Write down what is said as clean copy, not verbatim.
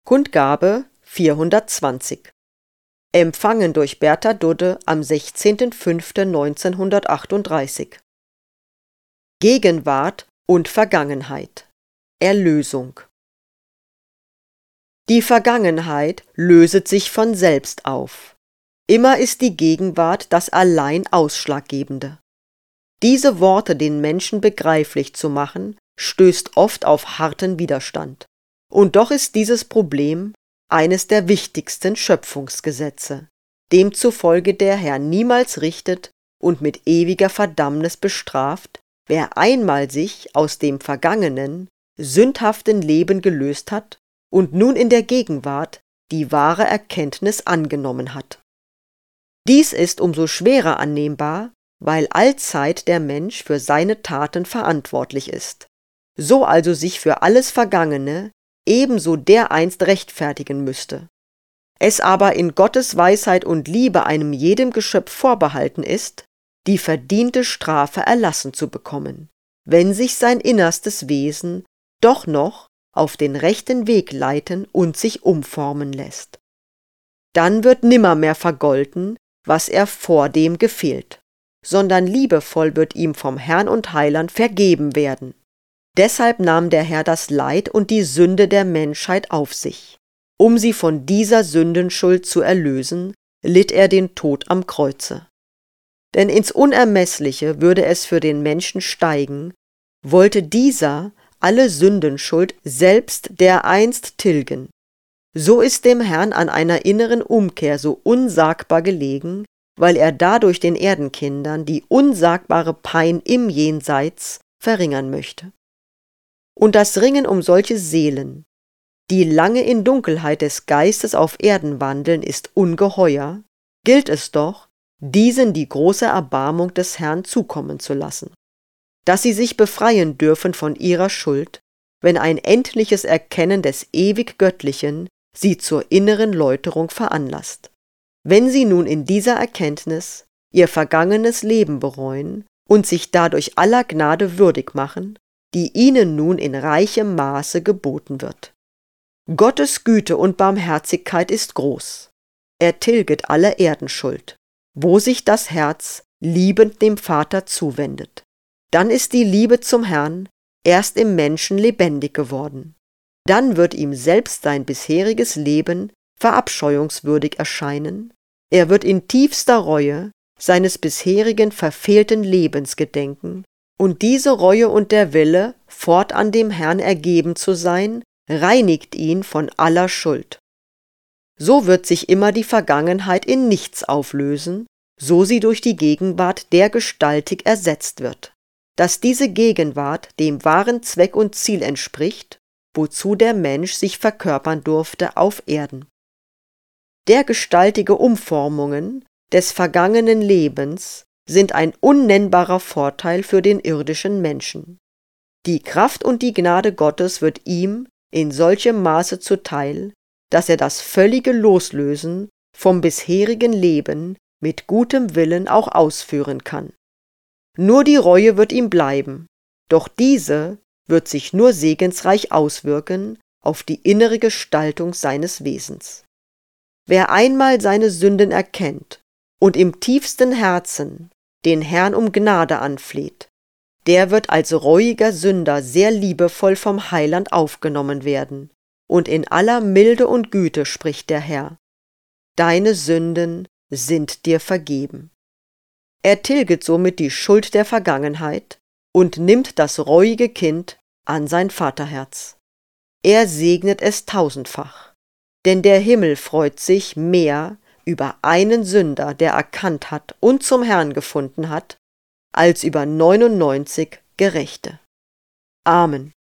Kundgabe 420. Empfangen durch Bertha Dudde am 16.05.1938. Gegenwart und Vergangenheit. Erlösung. Die Vergangenheit löset sich von selbst auf. Immer ist die Gegenwart das allein Ausschlaggebende. Diese Worte den Menschen begreiflich zu machen, stößt oft auf harten Widerstand. Und doch ist dieses Problem eines der wichtigsten Schöpfungsgesetze, demzufolge der Herr niemals richtet und mit ewiger Verdammnis bestraft, wer einmal sich aus dem vergangenen, sündhaften Leben gelöst hat und nun in der Gegenwart die wahre Erkenntnis angenommen hat. Dies ist umso schwerer annehmbar, weil allzeit der Mensch für seine Taten verantwortlich ist, so also sich für alles Vergangene ebenso dereinst rechtfertigen müsste. Es aber in Gottes Weisheit und Liebe einem jedem Geschöpf vorbehalten ist, die verdiente Strafe erlassen zu bekommen, wenn sich sein innerstes Wesen doch noch auf den rechten Weg leiten und sich umformen lässt. Dann wird nimmermehr vergolten, was er vordem gefehlt, sondern liebevoll wird ihm vom Herrn und Heiland vergeben werden. Deshalb nahm der Herr das Leid und die Sünde der Menschheit auf sich. Um sie von dieser Sündenschuld zu erlösen, litt er den Tod am Kreuze. Denn ins Unermessliche würde es für den Menschen steigen, wollte dieser alle Sündenschuld selbst dereinst tilgen. So ist dem Herrn an einer inneren Umkehr so unsagbar gelegen, weil er dadurch den Erdenkindern die unsagbare Pein im Jenseits verringern möchte. Und das Ringen um solche Seelen, die lange in Dunkelheit des Geistes auf Erden wandeln, ist ungeheuer, gilt es doch, diesen die große Erbarmung des Herrn zukommen zu lassen, dass sie sich befreien dürfen von ihrer Schuld, wenn ein endliches Erkennen des ewig Göttlichen sie zur inneren Läuterung veranlasst. Wenn sie nun in dieser Erkenntnis ihr vergangenes Leben bereuen und sich dadurch aller Gnade würdig machen, die ihnen nun in reichem Maße geboten wird. Gottes Güte und Barmherzigkeit ist groß. Er tilget alle Erdenschuld, wo sich das Herz liebend dem Vater zuwendet. Dann ist die Liebe zum Herrn erst im Menschen lebendig geworden. Dann wird ihm selbst sein bisheriges Leben verabscheuungswürdig erscheinen. Er wird in tiefster Reue seines bisherigen verfehlten Lebens gedenken, und diese Reue und der Wille, fortan dem Herrn ergeben zu sein, reinigt ihn von aller Schuld. So wird sich immer die Vergangenheit in nichts auflösen, so sie durch die Gegenwart dergestaltig ersetzt wird, dass diese Gegenwart dem wahren Zweck und Ziel entspricht, wozu der Mensch sich verkörpern durfte auf Erden. Dergestaltige Umformungen des vergangenen Lebens sind ein unnennbarer Vorteil für den irdischen Menschen. Die Kraft und die Gnade Gottes wird ihm in solchem Maße zuteil, dass er das völlige Loslösen vom bisherigen Leben mit gutem Willen auch ausführen kann. Nur die Reue wird ihm bleiben, doch diese wird sich nur segensreich auswirken auf die innere Gestaltung seines Wesens. Wer einmal seine Sünden erkennt und im tiefsten Herzen den Herrn um Gnade anfleht, der wird als reuiger Sünder sehr liebevoll vom Heiland aufgenommen werden, und in aller Milde und Güte spricht der Herr: Deine Sünden sind dir vergeben. Er tilget somit die Schuld der Vergangenheit und nimmt das reuige Kind an sein Vaterherz. Er segnet es tausendfach, denn der Himmel freut sich mehr über einen Sünder, der erkannt hat und zum Herrn gefunden hat, als über 99 Gerechte. Amen.